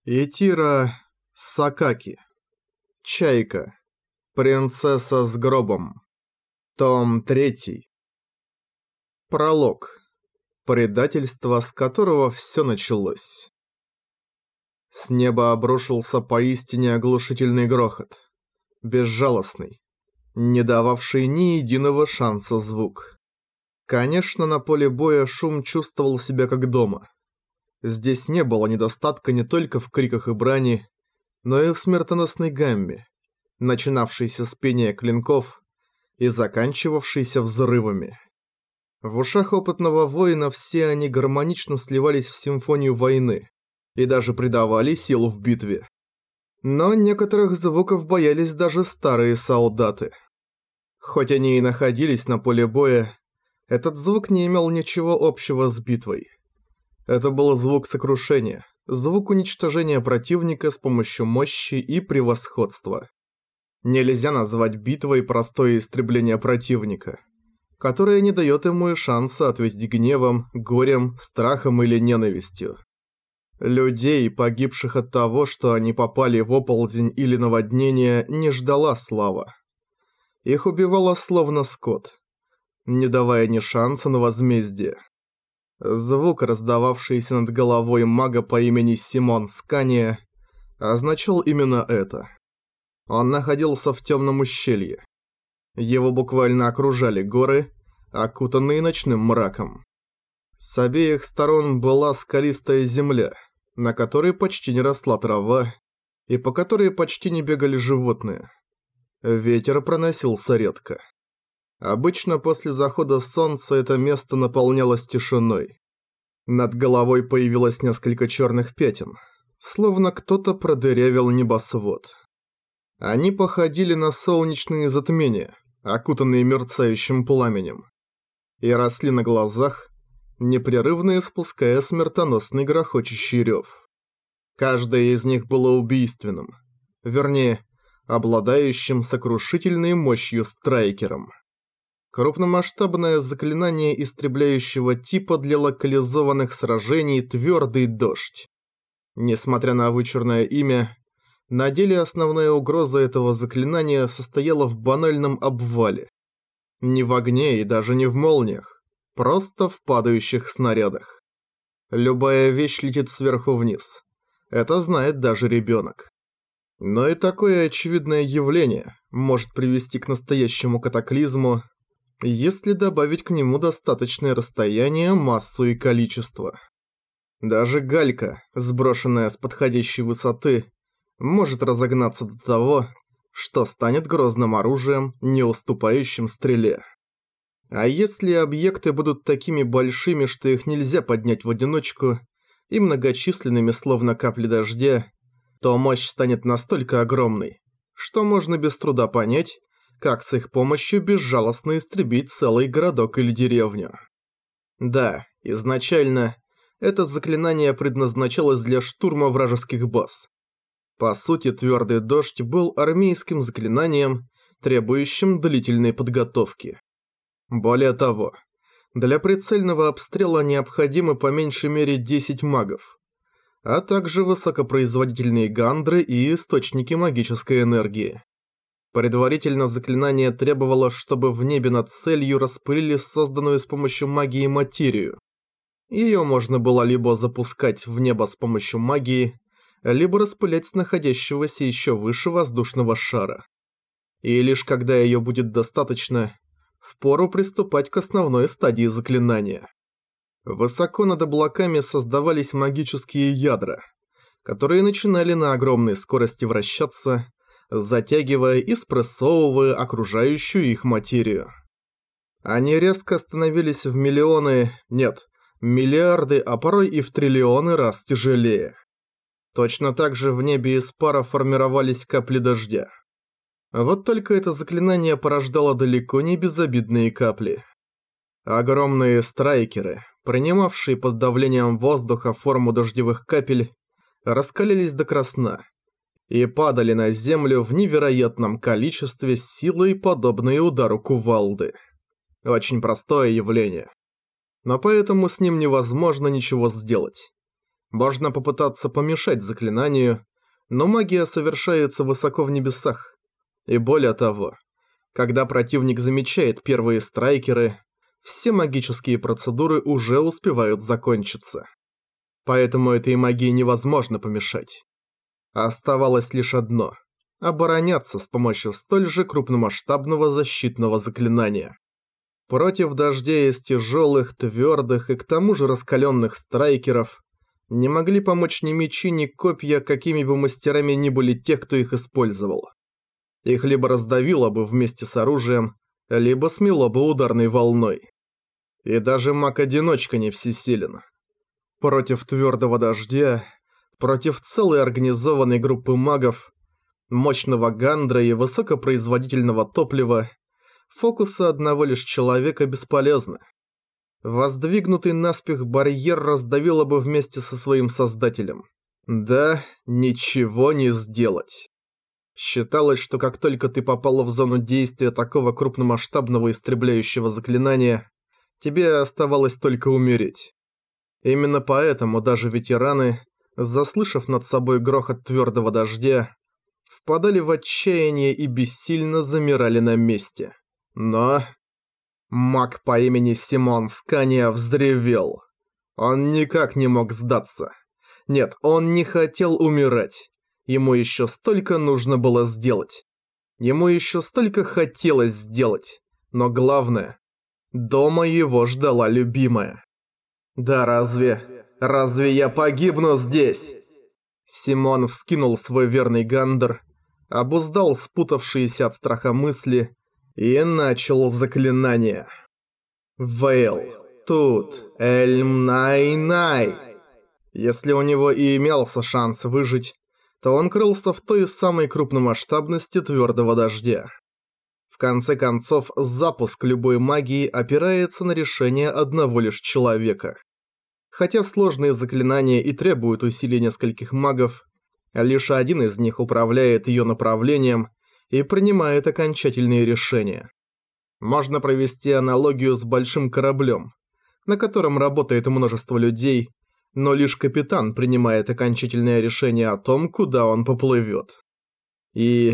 Итира Сакаки. Чайка. Принцесса с гробом. Том 3. Пролог. Предательство, с которого все началось. С неба обрушился поистине оглушительный грохот. Безжалостный. Не дававший ни единого шанса звук. Конечно, на поле боя шум чувствовал себя как дома. Здесь не было недостатка не только в криках и брани, но и в смертоносной гамме, начинавшейся с пения клинков и заканчивавшейся взрывами. В ушах опытного воина все они гармонично сливались в симфонию войны и даже придавали силу в битве. Но некоторых звуков боялись даже старые солдаты. Хоть они и находились на поле боя, этот звук не имел ничего общего с битвой. Это был звук сокрушения, звук уничтожения противника с помощью мощи и превосходства. Нельзя назвать битвой простое истребление противника, которое не дает ему и шанса ответить гневом, горем, страхом или ненавистью. Людей, погибших от того, что они попали в оползень или наводнение, не ждала слава. Их убивало словно скот, не давая ни шанса на возмездие. Звук, раздававшийся над головой мага по имени Симон Скания, означал именно это. Он находился в темном ущелье. Его буквально окружали горы, окутанные ночным мраком. С обеих сторон была скалистая земля, на которой почти не росла трава, и по которой почти не бегали животные. Ветер проносился редко. Обычно после захода солнца это место наполнялось тишиной. Над головой появилось несколько черных пятен, словно кто-то продырявил небосвод. Они походили на солнечные затмения, окутанные мерцающим пламенем, и росли на глазах, непрерывно испуская смертоносный грохочущий рев. Каждое из них было убийственным, вернее, обладающим сокрушительной мощью страйкером. Крупномасштабное заклинание истребляющего типа для локализованных сражений «Твердый дождь». Несмотря на вычурное имя, на деле основная угроза этого заклинания состояла в банальном обвале. Не в огне и даже не в молниях, просто в падающих снарядах. Любая вещь летит сверху вниз. Это знает даже ребенок. Но и такое очевидное явление может привести к настоящему катаклизму, если добавить к нему достаточное расстояние, массу и количество. Даже галька, сброшенная с подходящей высоты, может разогнаться до того, что станет грозным оружием, не уступающим стреле. А если объекты будут такими большими, что их нельзя поднять в одиночку, и многочисленными, словно капли дождя, то мощь станет настолько огромной, что можно без труда понять, как с их помощью безжалостно истребить целый городок или деревню. Да, изначально это заклинание предназначалось для штурма вражеских баз. По сути, Твердый дождь был армейским заклинанием, требующим длительной подготовки. Более того, для прицельного обстрела необходимы по меньшей мере 10 магов, а также высокопроизводительные гандры и источники магической энергии. Предварительно заклинание требовало, чтобы в небе над целью распылили созданную с помощью магии материю. Ее можно было либо запускать в небо с помощью магии, либо распылять с находящегося еще выше воздушного шара. И лишь когда ее будет достаточно, впору приступать к основной стадии заклинания. Высоко над облаками создавались магические ядра, которые начинали на огромной скорости вращаться, затягивая и спрессовывая окружающую их материю. Они резко становились в миллионы, нет, миллиарды, а порой и в триллионы раз тяжелее. Точно так же в небе из пара формировались капли дождя. Вот только это заклинание порождало далеко не безобидные капли. Огромные страйкеры, принимавшие под давлением воздуха форму дождевых капель, раскалились до красна и падали на землю в невероятном количестве с силой, подобной удару кувалды. Очень простое явление. Но поэтому с ним невозможно ничего сделать. Можно попытаться помешать заклинанию, но магия совершается высоко в небесах. И более того, когда противник замечает первые страйкеры, все магические процедуры уже успевают закончиться. Поэтому этой магии невозможно помешать. Оставалось лишь одно – обороняться с помощью столь же крупномасштабного защитного заклинания. Против дождя из тяжелых, твердых и к тому же раскаленных страйкеров не могли помочь ни мечи, ни копья, какими бы мастерами ни были те, кто их использовал. Их либо раздавило бы вместе с оружием, либо смело бы ударной волной. И даже маг-одиночка не всесилен. Против твердого дождя, против целой организованной группы магов, мощного гандра и высокопроизводительного топлива, фокусы одного лишь человека бесполезны. Воздвигнутый наспех барьер раздавило бы вместе со своим создателем. Да, ничего не сделать. Считалось, что как только ты попала в зону действия такого крупномасштабного истребляющего заклинания, тебе оставалось только умереть. Именно поэтому даже ветераны, заслышав над собой грохот твердого дождя, впадали в отчаяние и бессильно замирали на месте. Но маг по имени Симон Скания взревел. Он никак не мог сдаться. Нет, он не хотел умирать. Ему еще столько нужно было сделать. Ему еще столько хотелось сделать. Но главное, дома его ждала любимая. «Да разве я погибну здесь?» Симон вскинул свой верный гандер, обуздал спутавшиеся от страха мысли и начал заклинание. «Вейл, тут, Эльм Най-Най». Если у него и имелся шанс выжить, то он крылся в той самой крупномасштабности твердого дождя. В конце концов, запуск любой магии опирается на решение одного лишь человека. Хотя сложные заклинания и требуют усилий нескольких магов, лишь один из них управляет ее направлением и принимает окончательные решения. Можно провести аналогию с большим кораблем, на котором работает множество людей, но лишь капитан принимает окончательное решение о том, куда он поплывет. И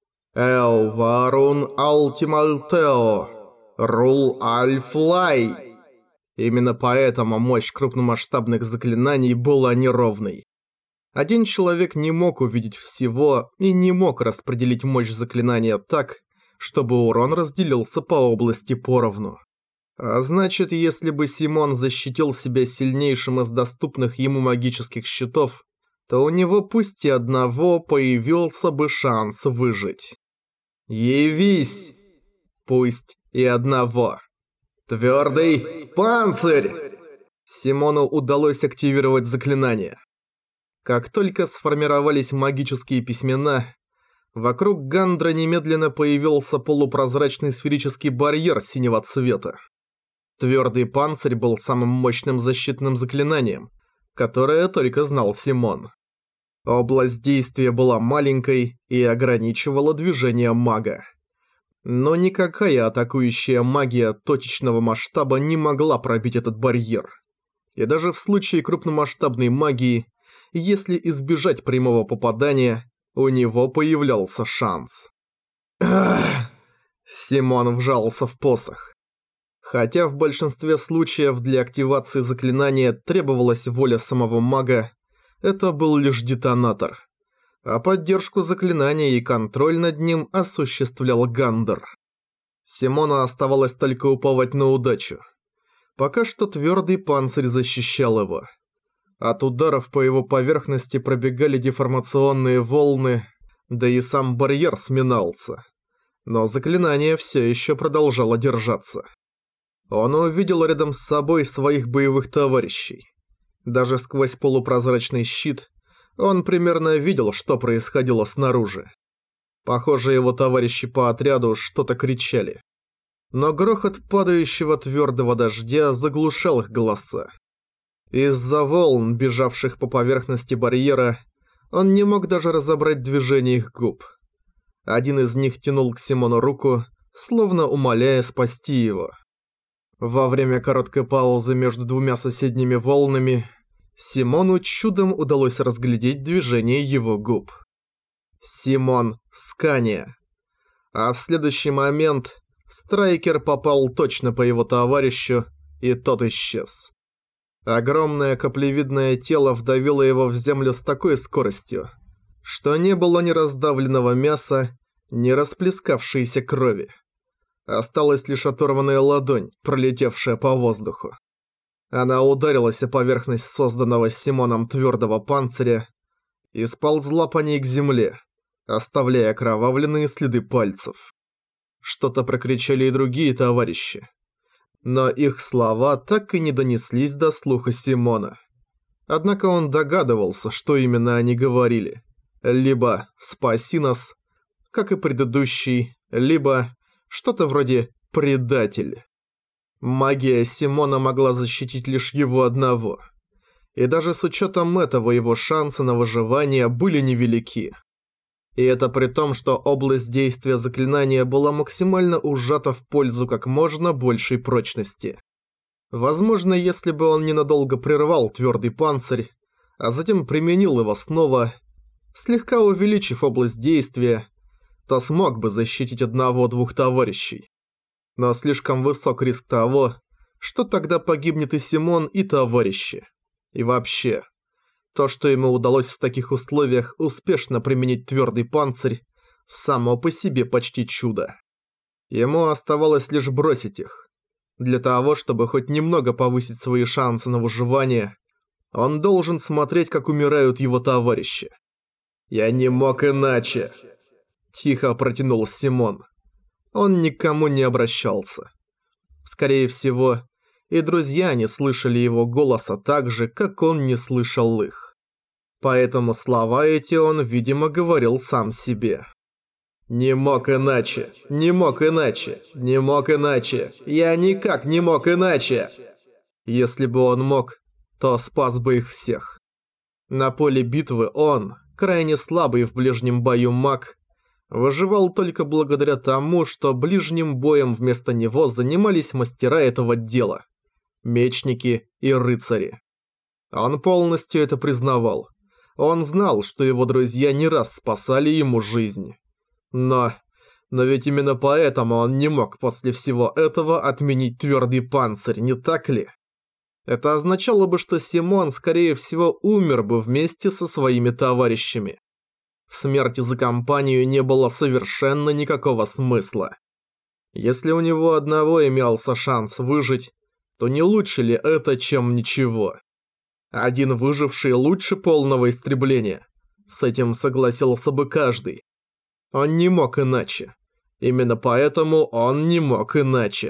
«Элварун Алтималтео, Рул Альфлай». Именно поэтому мощь крупномасштабных заклинаний была неровной. Один человек не мог увидеть всего и не мог распределить мощь заклинания так, чтобы урон разделился по области поровну. А значит, если бы Симон защитил себя сильнейшим из доступных ему магических щитов, то у него пусть и одного появился бы шанс выжить. «Явись! Пусть и одного!» «Твердый панцирь!» Симону удалось активировать заклинание. Как только сформировались магические письмена, вокруг гандра немедленно появился полупрозрачный сферический барьер синего цвета. Твердый панцирь был самым мощным защитным заклинанием, которое только знал Симон. Область действия была маленькой и ограничивала движение мага. Но никакая атакующая магия точечного масштаба не могла пробить этот барьер. И даже в случае крупномасштабной магии, если избежать прямого попадания, у него появлялся шанс. Симон вжался в посох. Хотя в большинстве случаев для активации заклинания требовалась воля самого мага, это был лишь детонатор. А поддержку заклинания и контроль над ним осуществлял гандер. Симону оставалось только уповать на удачу. Пока что твердый панцирь защищал его. От ударов по его поверхности пробегали деформационные волны, да и сам барьер сминался. Но заклинание все еще продолжало держаться. Он увидел рядом с собой своих боевых товарищей. Даже сквозь полупрозрачный щит он примерно видел, что происходило снаружи. Похоже, его товарищи по отряду что-то кричали. Но грохот падающего твердого дождя заглушал их голоса. Из-за волн, бежавших по поверхности барьера, он не мог даже разобрать движение их губ. Один из них тянул к Симону руку, словно умоляя спасти его. Во время короткой паузы между двумя соседними волнами Симону чудом удалось разглядеть движение его губ. Симон Скания. А в следующий момент Страйкер попал точно по его товарищу, и тот исчез. Огромное каплевидное тело вдавило его в землю с такой скоростью, что не было ни раздавленного мяса, ни расплескавшейся крови. Осталась лишь оторванная ладонь, пролетевшая по воздуху. Она ударилась о поверхность созданного Симоном твердого панциря и сползла по ней к земле, оставляя окровавленные следы пальцев. Что-то прокричали и другие товарищи, но их слова так и не донеслись до слуха Симона. Однако он догадывался, что именно они говорили. Либо «спаси нас», как и предыдущий, либо что-то вроде «предатель». Магия Симона могла защитить лишь его одного. И даже с учетом этого его шансы на выживание были невелики. И это при том, что область действия заклинания была максимально ужата в пользу как можно большей прочности. Возможно, если бы он ненадолго прервал твердый панцирь, а затем применил его снова, слегка увеличив область действия, то смог бы защитить одного-двух товарищей. Но слишком высок риск того, что тогда погибнет и Симон, и товарищи. И вообще, то, что ему удалось в таких условиях успешно применить твердый панцирь, само по себе почти чудо. Ему оставалось лишь бросить их. Для того, чтобы хоть немного повысить свои шансы на выживание, он должен смотреть, как умирают его товарищи. «Я не мог иначе», – тихо протянул Симон. Он никому не обращался. Скорее всего, и друзья не слышали его голоса так же, как он не слышал их. Поэтому слова эти он, видимо, говорил сам себе. «Не мог иначе, не мог иначе, не мог иначе, я никак не мог иначе!» Если бы он мог, то спас бы их всех. На поле битвы он, крайне слабый в ближнем бою маг, выживал только благодаря тому, что ближним боем вместо него занимались мастера этого дела – мечники и рыцари. Он полностью это признавал. Он знал, что его друзья не раз спасали ему жизнь. Но ведь именно поэтому он не мог после всего этого отменить твердый панцирь, не так ли? Это означало бы, что Симон, скорее всего, умер бы вместе со своими товарищами. В смерти за компанию не было совершенно никакого смысла. Если у него одного имелся шанс выжить, то не лучше ли это, чем ничего? Один выживший лучше полного истребления. С этим согласился бы каждый. Он не мог иначе. Именно поэтому он не мог иначе.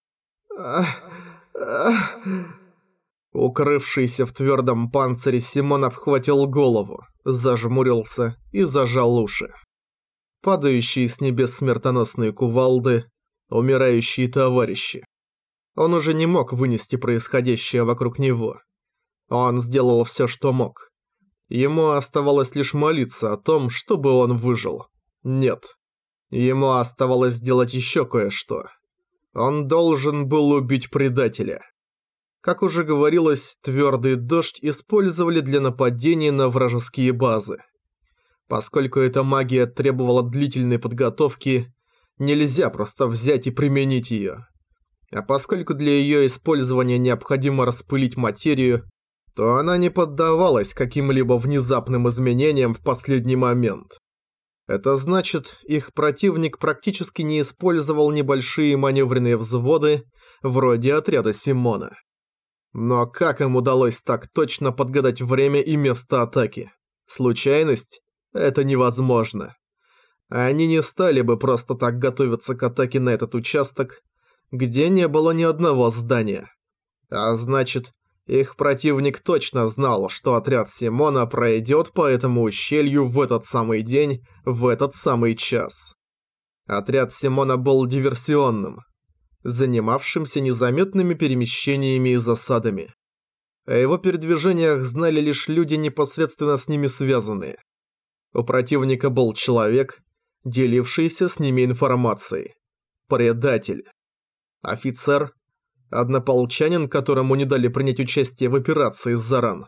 Укрывшийся в твердом панцире Симон обхватил голову, зажмурился и зажал уши. Падающие с небес смертоносные кувалды, умирающие товарищи. Он уже не мог вынести происходящее вокруг него. Он сделал все, что мог. Ему оставалось лишь молиться о том, чтобы он выжил. Нет. Ему оставалось сделать еще кое-что. Он должен был убить предателя. Как уже говорилось, твердый дождь использовали для нападения на вражеские базы. Поскольку эта магия требовала длительной подготовки, нельзя просто взять и применить ее. А поскольку для ее использования необходимо распылить материю, то она не поддавалась каким-либо внезапным изменениям в последний момент. Это значит, их противник практически не использовал небольшие маневренные взводы, вроде отряда Симона. Но как им удалось так точно подгадать время и место атаки? Случайность? Это невозможно. Они не стали бы просто так готовиться к атаке на этот участок, где не было ни одного здания. А значит, их противник точно знал, что отряд Симона пройдет по этому ущелью в этот самый день, в этот самый час. Отряд Симона был диверсионным, занимавшимся незаметными перемещениями и засадами. О его передвижениях знали лишь люди, непосредственно с ними связанные. У противника был человек, делившийся с ними информацией. Предатель. Офицер. Однополчанин, которому не дали принять участие в операции «Заран».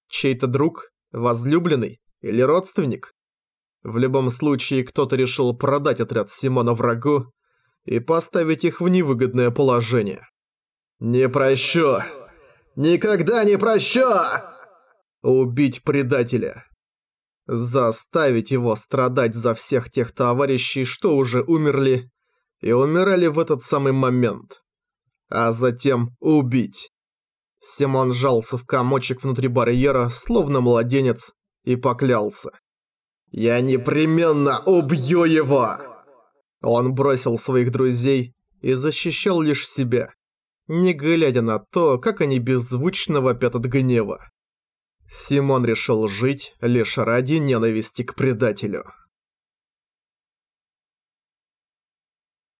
Чей-то друг, возлюбленный или родственник? В любом случае, кто-то решил продать отряд Симона врагу и поставить их в невыгодное положение. «Не прощу! Никогда не прощу!» Убить предателя. Заставить его страдать за всех тех товарищей, что уже умерли и умирали в этот самый момент. А затем убить. Симон сжался в комочек внутри барьера, словно младенец, и поклялся. «Я непременно убью его!» Он бросил своих друзей и защищал лишь себя, не глядя на то, как они беззвучно вопят от гнева. Симон решил жить лишь ради ненависти к предателю.